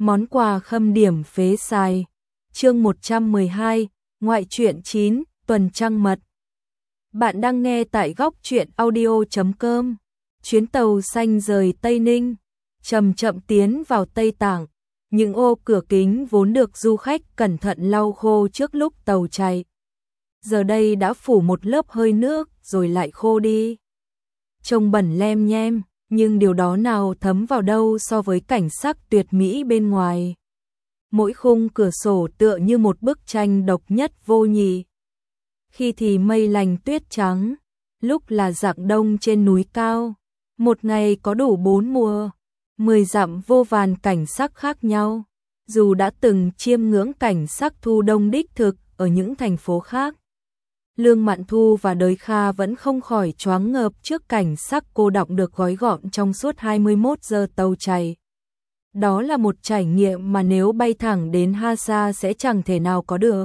Món quà khâm điểm phế xài. Chương 112, ngoại truyện 9, tuần trăng mật. Bạn đang nghe tại góc truyện audio.com. Chuyến tàu xanh rời Tây Ninh, chậm chậm tiến vào Tây Tạng. Những ô cửa kính vốn được du khách cẩn thận lau khô trước lúc tàu chạy, giờ đây đã phủ một lớp hơi nước rồi lại khô đi. Trông bẩn lem nhem, nhưng điều đó nào thấm vào đâu so với cảnh sắc tuyệt mỹ bên ngoài. Mỗi khung cửa sổ tựa như một bức tranh độc nhất vô nhị. Khi thì mây lành tuyết trắng, lúc là rạng đông trên núi cao. Một ngày có đủ 4 mùa, 10 dặm vô vàn cảnh sắc khác nhau. Dù đã từng chiêm ngưỡng cảnh sắc thu đông đích thực ở những thành phố khác, Lương Mạn Thu và Đới Kha vẫn không khỏi choáng ngợp trước cảnh sắc cô đọng được gói gọn trong suốt 21 giờ tàu chạy. Đó là một trải nghiệm mà nếu bay thẳng đến Lhasa sẽ chẳng thể nào có được.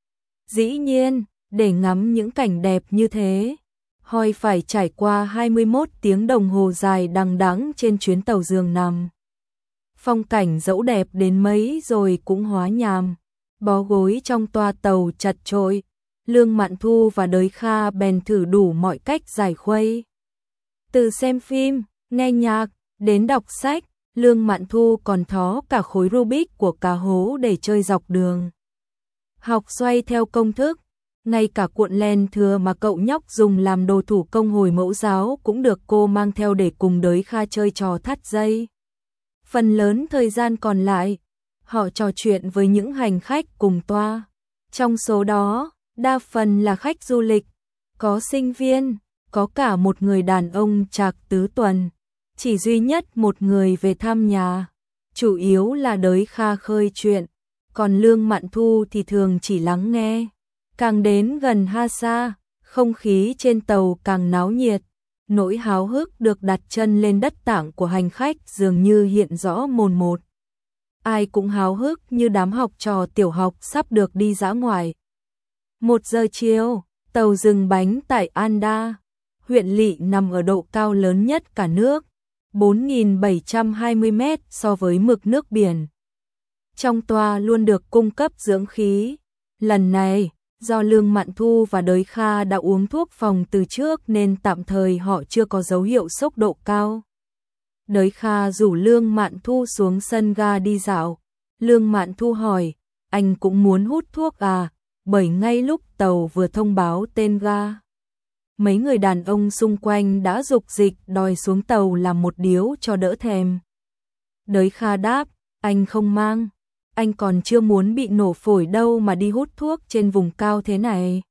Dĩ nhiên, để ngắm những cảnh đẹp như thế, Hoi phải trải qua 21 tiếng đồng hồ dài đằng đẵng trên chuyến tàu giường nằm. Phong cảnh dẫu đẹp đến mấy rồi cũng hóa nhàm. Bó gối trong toa tàu chật chội, Lương Mạn Thu và Đới Kha bèn thử đủ mọi cách giải khuây. Từ xem phim, nghe nhạc, đến đọc sách, Lương Mạn Thu còn thó cả khối Rubik của cá hố để chơi dọc đường. Học xoay theo công thức, ngay cả cuộn len thừa mà cậu nhóc dùng làm đồ thủ công hồi mẫu giáo cũng được cô mang theo để cùng Đới Kha chơi trò thắt dây. Phần lớn thời gian còn lại, họ trò chuyện với những hành khách cùng toa. Trong số đó, đa phần là khách du lịch, có sinh viên, có cả một người đàn ông trạc tứ tuần. Chỉ duy nhất một người về thăm nhà, chủ yếu là Đới Kha khơi chuyện, còn Lương Mạn Thu thì thường chỉ lắng nghe. Càng đến gần Lhasa, không khí trên tàu càng náo nhiệt, nỗi háo hức được đặt chân lên đất Tạng của hành khách dường như hiện rõ mồn một. Ai cũng háo hức như đám học trò tiểu học sắp được đi dã ngoại. 1 giờ chiều, tàu dừng bánh tại Anda, huyện lỵ nằm ở độ cao lớn nhất cả nước, 4.720 mét so với mực nước biển. Trong toa luôn được cung cấp dưỡng khí. Lần này, do Lương Mạn Thu và Đới Kha đã uống thuốc phòng từ trước nên tạm thời họ chưa có dấu hiệu sốc độ cao. Đới Kha rủ Lương Mạn Thu xuống sân ga đi dạo. Lương Mạn Thu hỏi, anh cũng muốn hút thuốc à? Bởi ngay lúc tàu vừa thông báo tên ga, mấy người đàn ông xung quanh đã dục dịch đòi xuống tàu làm một điếu cho đỡ thèm. Đới Kha đáp, anh không mang, anh còn chưa muốn bị nổ phổi đâu mà đi hút thuốc trên vùng cao thế này.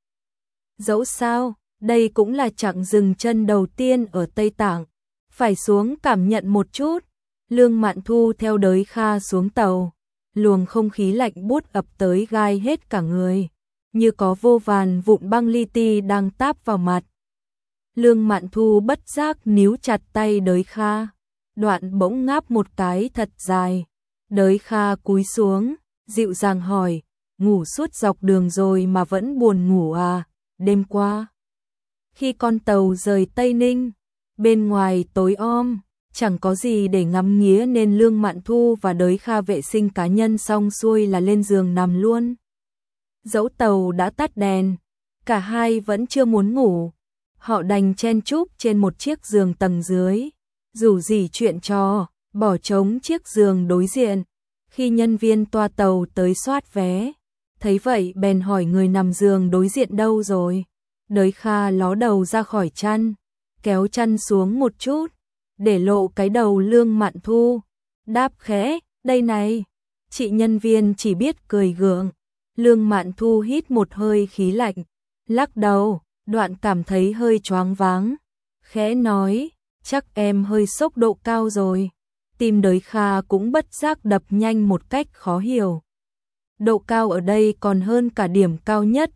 Dẫu sao, đây cũng là chặng dừng chân đầu tiên ở Tây Tạng, phải xuống cảm nhận một chút. Lương Mạn Thu theo Đới Kha xuống tàu, luồng không khí lạnh buốt ập tới gai hết cả người, như có vô vàn vụn băng li ti đang táp vào mặt. Lương Mạn Thu bất giác níu chặt tay Đới Kha, đoạn bỗng ngáp một cái thật dài. Đới Kha cúi xuống, dịu dàng hỏi, ngủ suốt dọc đường rồi mà vẫn buồn ngủ à? Đêm qua, khi con tàu rời Tây Ninh, bên ngoài tối om, chẳng có gì để ngắm nghía nên Lương Mạn Thu và Đới Kha vệ sinh cá nhân xong xuôi là lên giường nằm luôn. Dẫu tàu đã tắt đèn, cả hai vẫn chưa muốn ngủ. Họ đành chen chúc trên một chiếc giường tầng dưới, rủ rỉ chuyện trò, bỏ trống chiếc giường đối diện. Khi nhân viên toa tàu tới soát vé, thấy vậy bèn hỏi người nằm giường đối diện đâu rồi. Đới Kha ló đầu ra khỏi chăn, kéo chăn xuống một chút, để lộ cái đầu Lương Mạn Thu, đáp khẽ, đây này. Chị nhân viên chỉ biết cười gượng. Lương Mạn Thu hít một hơi khí lạnh, lắc đầu, đoạn cảm thấy hơi choáng váng, khẽ nói, chắc em hơi sốc độ cao rồi. Tim Đới Kha cũng bất giác đập nhanh một cách khó hiểu. Độ cao ở đây còn hơn cả điểm cao nhất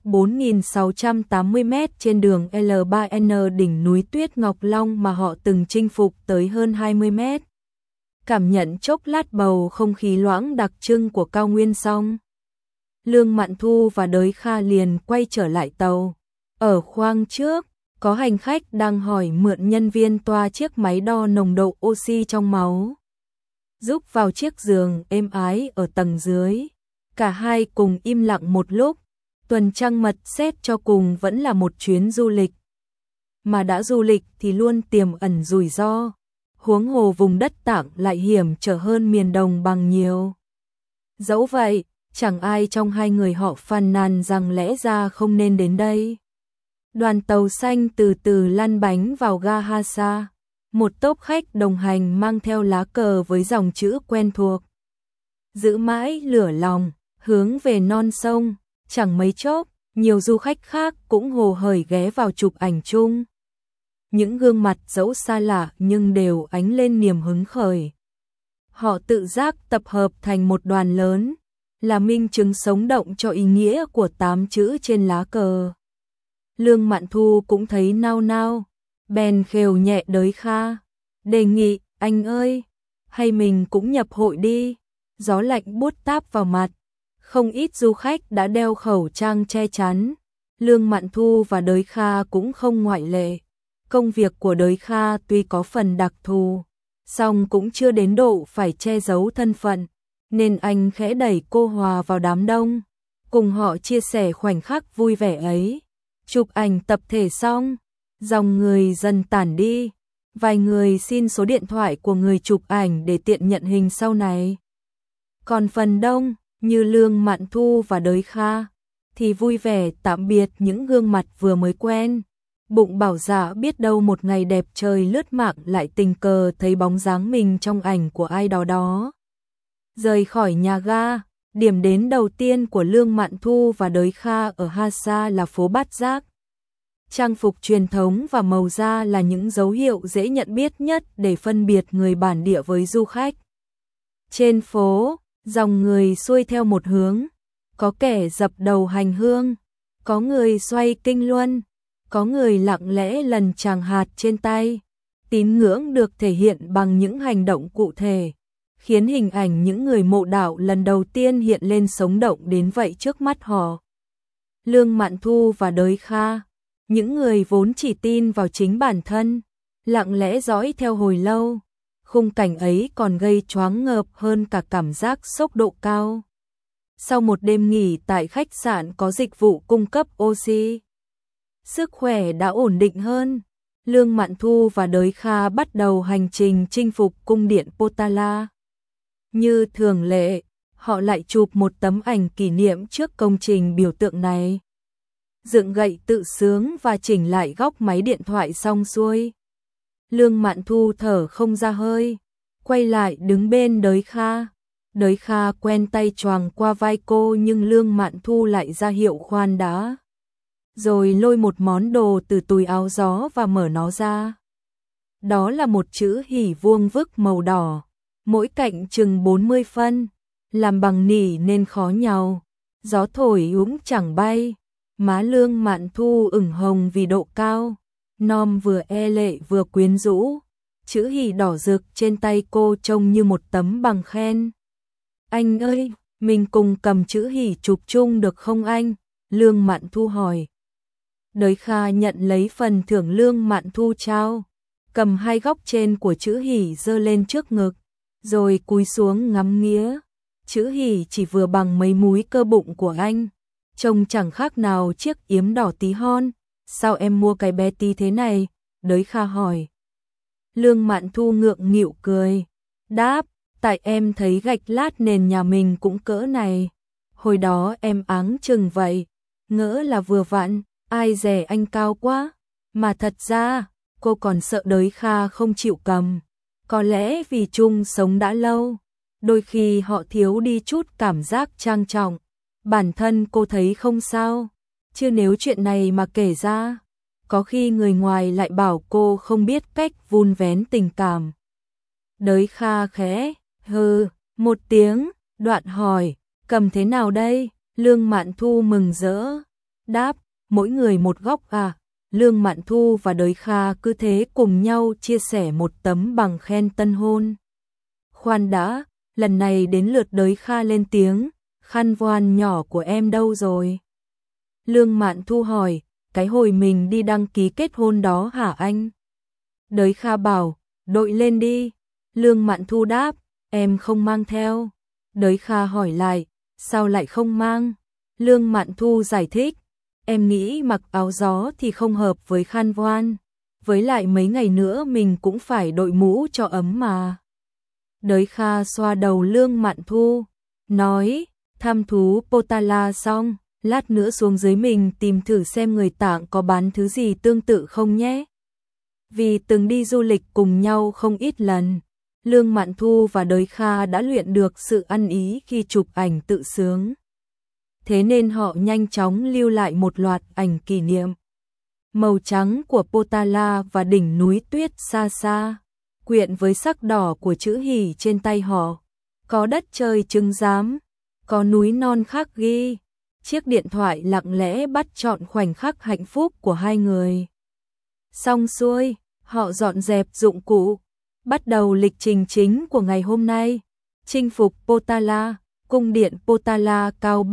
4.680 mét trên đường L3N đỉnh núi Tuyết Ngọc Long mà họ từng chinh phục tới hơn 20 mét. Cảm nhận chốc lát bầu không khí loãng đặc trưng của cao nguyên xong, Lương Mạn Thu và Đới Kha liền quay trở lại tàu. Ở khoang trước, có hành khách đang hỏi mượn nhân viên toa chiếc máy đo nồng độ oxy trong máu. giúp vào chiếc giường êm ái ở tầng dưới. Cả hai cùng im lặng một lúc. Tuần trăng mật xét cho cùng vẫn là một chuyến du lịch. Mà đã du lịch thì luôn tiềm ẩn rủi ro. Huống hồ vùng đất Tạng lại hiểm trở hơn miền Đồng bằng nhiều. Dẫu vậy, chẳng ai trong hai người họ phàn nàn rằng lẽ ra không nên đến đây. Đoàn tàu xanh từ từ lăn bánh vào ga Hasa. Một tốp khách đồng hành mang theo lá cờ với dòng chữ quen thuộc. Giữ mãi lửa lòng, hướng về non sông. Chẳng mấy chốc, nhiều du khách khác cũng hồ hởi ghé vào chụp ảnh chung. Những gương mặt dẫu xa lạ nhưng đều ánh lên niềm hứng khởi. Họ tự giác tập hợp thành một đoàn lớn, là minh chứng sống động cho ý nghĩa của 8 chữ trên lá cờ. Lương Mạn Thu cũng thấy nao nao, bèn khều nhẹ Đới Kha, đề nghị, anh ơi, hay mình cũng nhập hội đi. Gió lạnh buốt táp vào mặt, không ít du khách đã đeo khẩu trang che chắn. Lương Mạn Thu và Đới Kha cũng không ngoại lệ. Công việc của Đới Kha tuy có phần đặc thù, song cũng chưa đến độ phải che giấu thân phận, nên anh khẽ đẩy cô hòa vào đám đông, cùng họ chia sẻ khoảnh khắc vui vẻ ấy. Chụp ảnh tập thể xong, dòng người dần tản đi, vài người xin số điện thoại của người chụp ảnh để tiện nhận hình sau này. Còn phần đông, như Lương Mạn Thu và Đới Kha, thì vui vẻ tạm biệt những gương mặt vừa mới quen. Bụng bảo dạ biết đâu một ngày đẹp trời lướt mạng lại tình cờ thấy bóng dáng mình trong ảnh của ai đó đó. Rời khỏi nhà ga, điểm đến đầu tiên của Lương Mạn Thu và Đới Kha ở Hasa là phố Bát Giác. Trang phục truyền thống và màu da là những dấu hiệu dễ nhận biết nhất để phân biệt người bản địa với du khách. Trên phố, dòng người xuôi theo một hướng, có kẻ dập đầu hành hương, có người xoay kinh luân, có người lặng lẽ lần tràng hạt trên tay. Tín ngưỡng được thể hiện bằng những hành động cụ thể, khiến hình ảnh những người mộ đạo lần đầu tiên hiện lên sống động đến vậy trước mắt họ. Lương Mạn Thu và Đới Kha, những người vốn chỉ tin vào chính bản thân, lặng lẽ dõi theo hồi lâu. Khung cảnh ấy còn gây choáng ngợp hơn cả cảm giác sốc độ cao. Sau một đêm nghỉ tại khách sạn có dịch vụ cung cấp oxy, sức khỏe đã ổn định hơn. Lương Mạn Thu và Đới Kha bắt đầu hành trình chinh phục cung điện Potala. Như thường lệ, họ lại chụp một tấm ảnh kỷ niệm trước công trình biểu tượng này. Dựng gậy tự sướng và chỉnh lại góc máy điện thoại xong xuôi. Lương Mạn Thu thở không ra hơi, quay lại đứng bên Đới Kha. Đới Kha quen tay choàng qua vai cô nhưng Lương Mạn Thu lại ra hiệu khoan đã. Rồi lôi một món đồ từ túi áo gió và mở nó ra. Đó là một chữ hỉ vuông vức màu đỏ, mỗi cạnh chừng 40 phân, làm bằng nỉ nên khó nhàu. Gió thổi úng chẳng bay, má Lương Mạn Thu ửng hồng vì độ cao, nom vừa e lệ vừa quyến rũ. Chữ hỉ đỏ rực trên tay cô trông như một tấm bằng khen. Anh ơi, mình cùng cầm chữ hỉ chụp chung được không anh? Lương Mạn Thu hỏi. Đới Kha nhận lấy phần thưởng Lương Mạn Thu trao, cầm hai góc trên của chữ hỉ giơ lên trước ngực, rồi cúi xuống ngắm nghía. Chữ hỉ chỉ vừa bằng mấy múi cơ bụng của anh, trông chẳng khác nào chiếc yếm đỏ tí hon. Sao em mua cái bé tí thế này? Đới Kha hỏi. Lương Mạn Thu ngượng nghịu cười, đáp, tại em thấy gạch lát nền nhà mình cũng cỡ này. Hồi đó em áng chừng vậy, ngỡ là vừa vặn, ai dè anh cao quá. Mà thật ra, cô còn sợ Đới Kha không chịu cầm. Có lẽ vì chung sống đã lâu, đôi khi họ thiếu đi chút cảm giác trang trọng. Bản thân cô thấy không sao, chứ nếu chuyện này mà kể ra, có khi người ngoài lại bảo cô không biết cách vun vén tình cảm. Đới Kha khẽ hừ một tiếng, đoạn hỏi, cầm thế nào đây? Lương Mạn Thu mừng rỡ, đáp, mỗi người một góc à? Lương Mạn Thu và Đới Kha cứ thế cùng nhau chia sẻ một tấm bằng khen tân hôn. Khoan đã, lần này đến lượt Đới Kha lên tiếng, khăn voan nhỏ của em đâu rồi? Lương Mạn Thu hỏi, cái hồi mình đi đăng ký kết hôn đó hả anh? Đới Kha bảo, đội lên đi. Lương Mạn Thu đáp, em không mang theo. Đới Kha hỏi lại, sao lại không mang? Lương Mạn Thu giải thích, em nghĩ mặc áo gió thì không hợp với khăn voan. Với lại mấy ngày nữa mình cũng phải đội mũ cho ấm mà. Đới Kha xoa đầu Lương Mạn Thu, nói, thăm thú Potala xong, lát nữa xuống dưới mình tìm thử xem người Tạng có bán thứ gì tương tự không nhé. Vì từng đi du lịch cùng nhau không ít lần, Lương Mạn Thu và Đới Kha đã luyện được sự ăn ý khi chụp ảnh tự sướng. Thế nên họ nhanh chóng lưu lại một loạt ảnh kỷ niệm. Màu trắng của Potala và đỉnh núi tuyết xa xa, quyện với sắc đỏ của chữ hỷ trên tay họ. Có đất trời trứng giám, có núi non khắc ghi. Chiếc điện thoại lặng lẽ bắt trọn khoảnh khắc hạnh phúc của hai người. Xong xuôi, họ dọn dẹp dụng cụ, bắt đầu lịch trình chính của ngày hôm nay. Chinh phục Potala. Cung điện Potala cao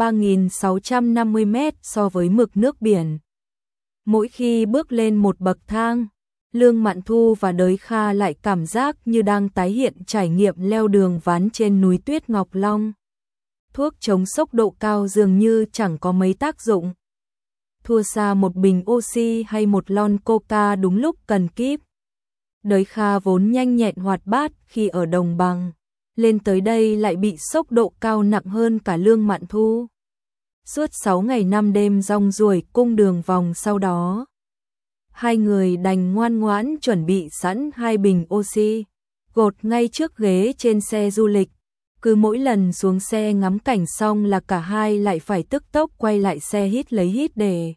3.650 mét so với mực nước biển. Mỗi khi bước lên một bậc thang, Lương Mạn Thu và Đới Kha lại cảm giác như đang tái hiện trải nghiệm leo đường ván trên núi tuyết Ngọc Long. Thuốc chống sốc độ cao dường như chẳng có mấy tác dụng. Thua xa một bình oxy hay một lon coca đúng lúc cần kíp. Đới Kha vốn nhanh nhẹn hoạt bát khi ở đồng bằng, lên tới đây lại bị sốc độ cao nặng hơn cả Lương Mạn Thu. Suốt 6 ngày 5 đêm rong ruổi cung đường vòng sau đó, hai người đành ngoan ngoãn chuẩn bị sẵn 2 bình oxy, gột ngay trước ghế trên xe du lịch. Cứ mỗi lần xuống xe ngắm cảnh xong là cả hai lại phải tức tốc quay lại xe hít lấy hít để.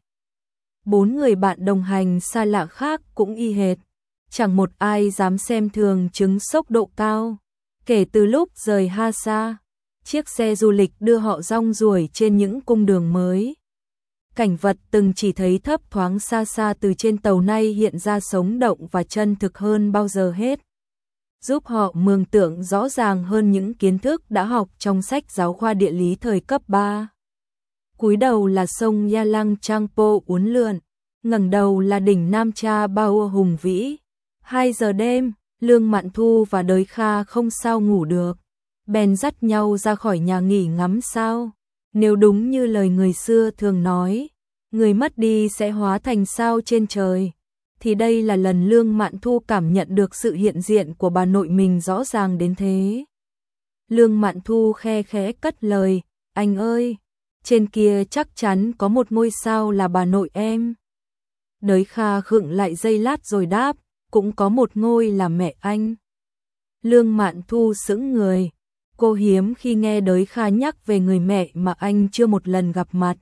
4 người bạn đồng hành xa lạ khác cũng y hệt, chẳng một ai dám xem thường chứng sốc độ cao. Kể từ lúc rời Hasa, chiếc xe du lịch đưa họ rong ruổi trên những cung đường mới. Cảnh vật từng chỉ thấy thấp thoáng xa xa từ trên tàu nay hiện ra sống động và chân thực hơn bao giờ hết, giúp họ mường tượng rõ ràng hơn những kiến thức đã học trong sách giáo khoa địa lý thời cấp 3. Cúi đầu là sông Yalang Changpo uốn lượn, ngẩng đầu là đỉnh Nam Cha Bao hùng vĩ. 2 giờ đêm, Lương Mạn Thu và Đới Kha không sao ngủ được, bèn dắt nhau ra khỏi nhà nghỉ ngắm sao. Nếu đúng như lời người xưa thường nói, người mất đi sẽ hóa thành sao trên trời, thì đây là lần Lương Mạn Thu cảm nhận được sự hiện diện của bà nội mình rõ ràng đến thế. Lương Mạn Thu khe khẽ cất lời, anh ơi, trên kia chắc chắn có một ngôi sao là bà nội em. Đới Kha khựng lại giây lát rồi đáp, cũng có một ngôi là mẹ anh. Lương Mạn Thu sững người, cô hiếm khi nghe Đới Kha nhắc về người mẹ mà anh chưa một lần gặp mặt.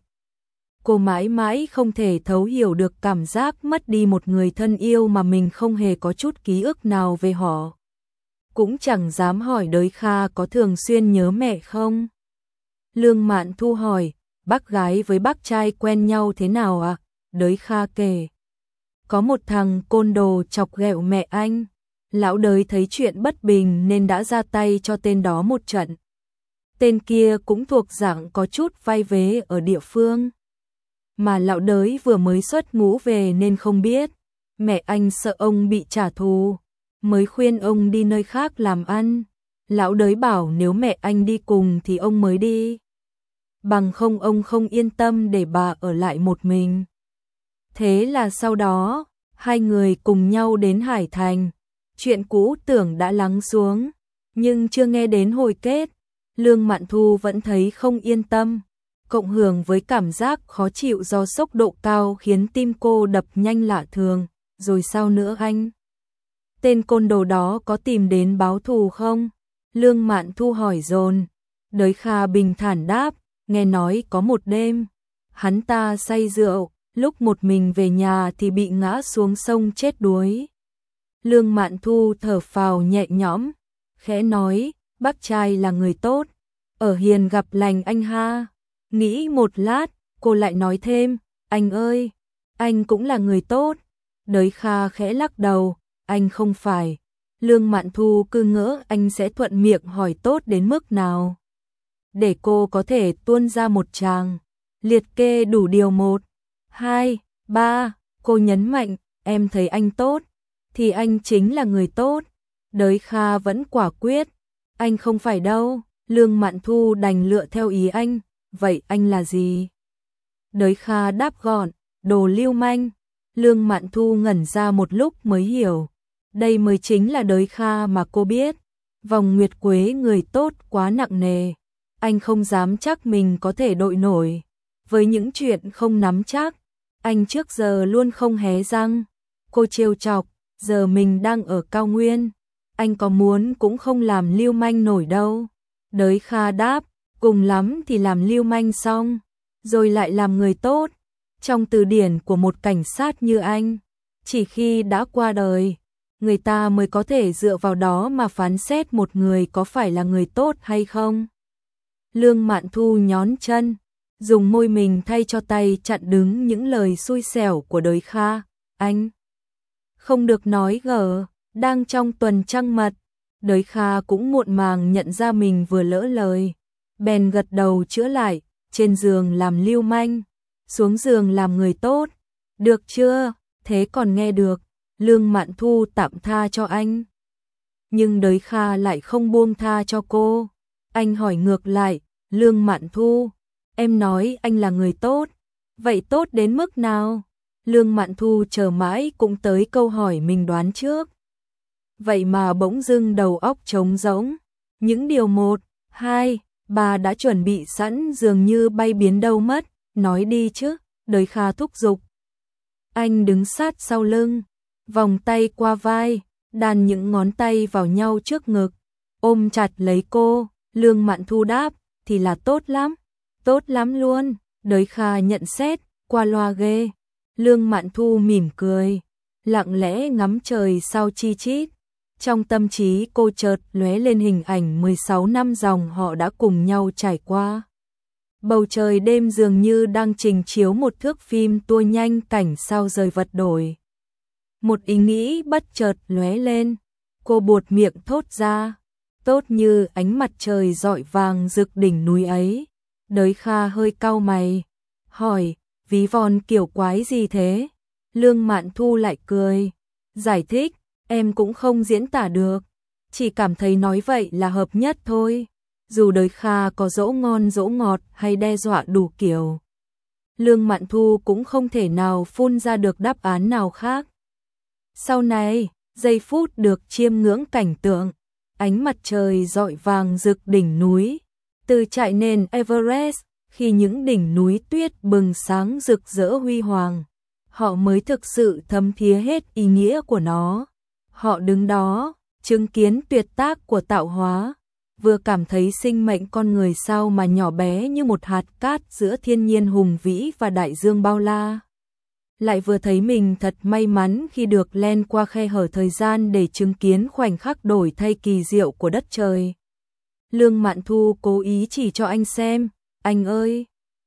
Cô mãi mãi không thể thấu hiểu được cảm giác mất đi một người thân yêu mà mình không hề có chút ký ức nào về họ. Cũng chẳng dám hỏi Đới Kha có thường xuyên nhớ mẹ không. Lương Mạn Thu hỏi, bác gái với bác trai quen nhau thế nào ạ? Đới Kha kể, có một thằng côn đồ chọc ghẹo mẹ anh. Lão Đới thấy chuyện bất bình nên đã ra tay cho tên đó một trận. Tên kia cũng thuộc dạng có chút vai vế ở địa phương. Mà lão Đới vừa mới xuất ngũ về nên không biết. Mẹ anh sợ ông bị trả thù, mới khuyên ông đi nơi khác làm ăn. Lão Đới bảo nếu mẹ anh đi cùng thì ông mới đi. Bằng không ông không yên tâm để bà ở lại một mình. Thế là sau đó, hai người cùng nhau đến Hải Thành. Chuyện cũ tưởng đã lắng xuống, nhưng chưa nghe đến hồi kết. Lương Mạn Thu vẫn thấy không yên tâm, cộng hưởng với cảm giác khó chịu do sốc độ cao khiến tim cô đập nhanh lạ thường. Rồi sao nữa anh? Tên côn đồ đó có tìm đến báo thù không? Lương Mạn Thu hỏi dồn. Đới Kha bình thản đáp, nghe nói có một đêm, hắn ta say rượu, lúc một mình về nhà thì bị ngã xuống sông chết đuối. Lương Mạn Thu thở phào nhẹ nhõm, khẽ nói, bác trai là người tốt, ở hiền gặp lành anh ha. Nghĩ một lát, cô lại nói thêm, anh ơi, anh cũng là người tốt. Đới Kha khẽ lắc đầu, anh không phải. Lương Mạn Thu cứ ngỡ anh sẽ thuận miệng hỏi tốt đến mức nào. Để cô có thể tuôn ra một tràng, liệt kê đủ điều 1, 2, 3, cô nhấn mạnh, em thấy anh tốt, thì anh chính là người tốt. Đới Kha vẫn quả quyết, Anh không phải đâu, Lương Mạn Thu đành lựa theo ý anh, vậy anh là gì? Đới Kha đáp gọn, đồ lưu manh. Lương Mạn Thu ngẩn ra một lúc mới hiểu, đây mới chính là Đới Kha mà cô biết. Vòng nguyệt quế người tốt quá nặng nề, anh không dám chắc mình có thể đội nổi. Với những chuyện không nắm chắc, anh trước giờ luôn không hé răng. Cô trêu chọc, giờ mình đang ở cao nguyên, anh có muốn cũng không làm lưu manh nổi đâu. Đới Kha đáp, cùng lắm thì làm lưu manh xong, rồi lại làm người tốt. Trong từ điển của một cảnh sát như anh, chỉ khi đã qua đời, người ta mới có thể dựa vào đó mà phán xét một người có phải là người tốt hay không. Lương Mạn Thu nhón chân, dùng môi mình thay cho tay chặn đứng những lời xui xẻo của Đới Kha. Anh không được nói gở, đang trong tuần trăng mật. Đới Kha cũng muộn màng nhận ra mình vừa lỡ lời, bèn gật đầu chữa lại, trên giường làm lưu manh, xuống giường làm người tốt. Được chưa, thế còn nghe được. Lương Mạn Thu tạm tha cho anh. Nhưng Đới Kha lại không buông tha cho cô. Anh hỏi ngược lại, Lương Mạn Thu, em nói anh là người tốt, vậy tốt đến mức nào? Lương Mạn Thu chờ mãi cũng tới câu hỏi mình đoán trước. Vậy mà bỗng dưng đầu óc trống rỗng, những điều 1, 2, 3 đã chuẩn bị sẵn dường như bay biến đâu mất. Nói đi chứ, Đới Kha thúc giục. Anh đứng sát sau lưng, vòng tay qua vai, đan những ngón tay vào nhau trước ngực, ôm chặt lấy cô. Lương Mạn Thu đáp, thì là tốt lắm luôn. Đới Kha nhận xét, qua loa ghê. Lương Mạn Thu mỉm cười, lặng lẽ ngắm trời sao chi chít. Trong tâm trí cô chợt lóe lên hình ảnh 16 năm dòng họ đã cùng nhau trải qua. Bầu trời đêm dường như đang trình chiếu một thước phim tua nhanh cảnh sao rời vật đổi. Một ý nghĩ bất chợt lóe lên, cô buột miệng thốt ra, tốt như ánh mặt trời rọi vàng rực đỉnh núi ấy. Đới Kha hơi cau mày, hỏi, ví von kiểu quái gì thế? Lương Mạn Thu lại cười, giải thích, em cũng không diễn tả được, chỉ cảm thấy nói vậy là hợp nhất thôi. Dù Đới Kha có dỗ ngon dỗ ngọt hay đe dọa đủ kiểu, Lương Mạn Thu cũng không thể nào phun ra được đáp án nào khác. Sau này, giây phút được chiêm ngưỡng cảnh tượng, ánh mặt trời rọi vàng rực đỉnh núi, từ trại nền Everest, khi những đỉnh núi tuyết bừng sáng rực rỡ huy hoàng, họ mới thực sự thấm thía hết ý nghĩa của nó. Họ đứng đó, chứng kiến tuyệt tác của tạo hóa, vừa cảm thấy sinh mệnh con người sao mà nhỏ bé như một hạt cát giữa thiên nhiên hùng vĩ và đại dương bao la. Lại vừa thấy mình thật may mắn khi được len qua khe hở thời gian để chứng kiến khoảnh khắc đổi thay kỳ diệu của đất trời. Lương Mạn Thu cố ý chỉ cho anh xem, anh ơi,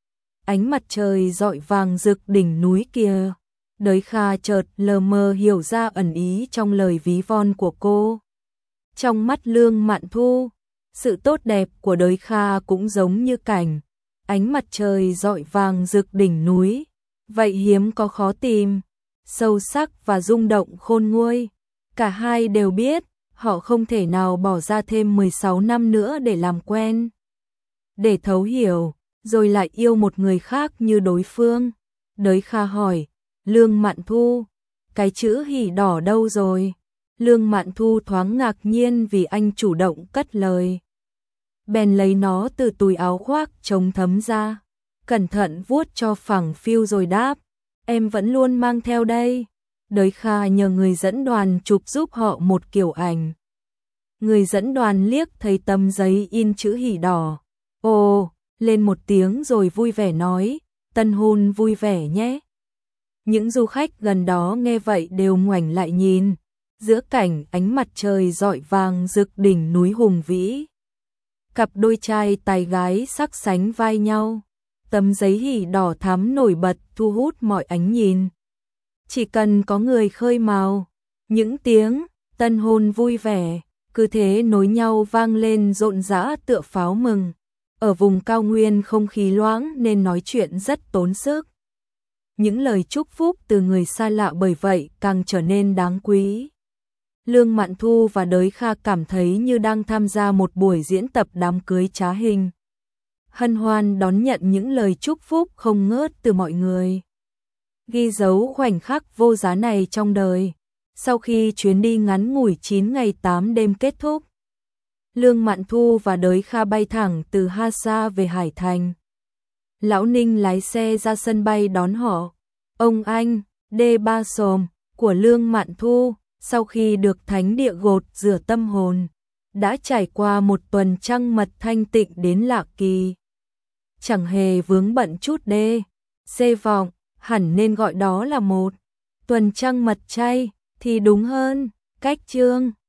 ánh mặt trời rọi vàng rực đỉnh núi kìa. Đới Kha chợt lờ mờ hiểu ra ẩn ý trong lời ví von của cô. Trong mắt Lương Mạn Thu, sự tốt đẹp của Đới Kha cũng giống như cảnh ánh mặt trời rọi vàng rực đỉnh núi, vậy hiếm có khó tìm, sâu sắc và rung động khôn nguôi. Cả hai đều biết, họ không thể nào bỏ ra thêm 16 năm nữa để làm quen, để thấu hiểu, rồi lại yêu một người khác như đối phương. Đới Kha hỏi, Lương Mạn Thu, cái chữ hỉ đỏ đâu rồi? Lương Mạn Thu thoáng ngạc nhiên vì anh chủ động cất lời, bèn lấy nó từ túi áo khoác chống thấm ra, cẩn thận vuốt cho phẳng phiu rồi đáp, em vẫn luôn mang theo đây. Đới Kha nhờ người dẫn đoàn chụp giúp họ một kiểu ảnh. Người dẫn đoàn liếc thấy tấm giấy in chữ hỉ đỏ, ồ, lên một tiếng rồi vui vẻ nói, tân hôn vui vẻ nhé. Những du khách gần đó nghe vậy đều ngoảnh lại nhìn, giữa cảnh ánh mặt trời rọi vàng rực đỉnh núi hùng vĩ, cặp đôi trai tài gái sắc sánh vai nhau, tấm giấy hỉ đỏ thắm nổi bật thu hút mọi ánh nhìn. Chỉ cần có người khơi mào, những tiếng tân hôn vui vẻ cứ thế nối nhau vang lên rộn rã tựa pháo mừng. Ở vùng cao nguyên không khí loãng nên nói chuyện rất tốn sức. Những lời chúc phúc từ người xa lạ bởi vậy càng trở nên đáng quý. Lương Mạn Thu và Đới Kha cảm thấy như đang tham gia một buổi diễn tập đám cưới trá hình. Hân hoan đón nhận những lời chúc phúc không ngớt từ mọi người. Ghi dấu khoảnh khắc vô giá này trong đời. Sau khi chuyến đi ngắn ngủi 9 ngày 8 đêm kết thúc, Lương Mạn Thu và Đới Kha bay thẳng từ Hasa về Hải Thành. Lão Ninh lái xe ra sân bay đón họ. Ông anh, D3 Sồm, của Lương Mạn Thu, sau khi được thánh địa gột rửa tâm hồn, đã trải qua một tuần trăng mật thanh tịnh đến lạ kỳ. Chẳng hề vướng bận chút C vọng, hẳn nên gọi đó là một tuần trăng mật chay, thì đúng hơn. Cách chương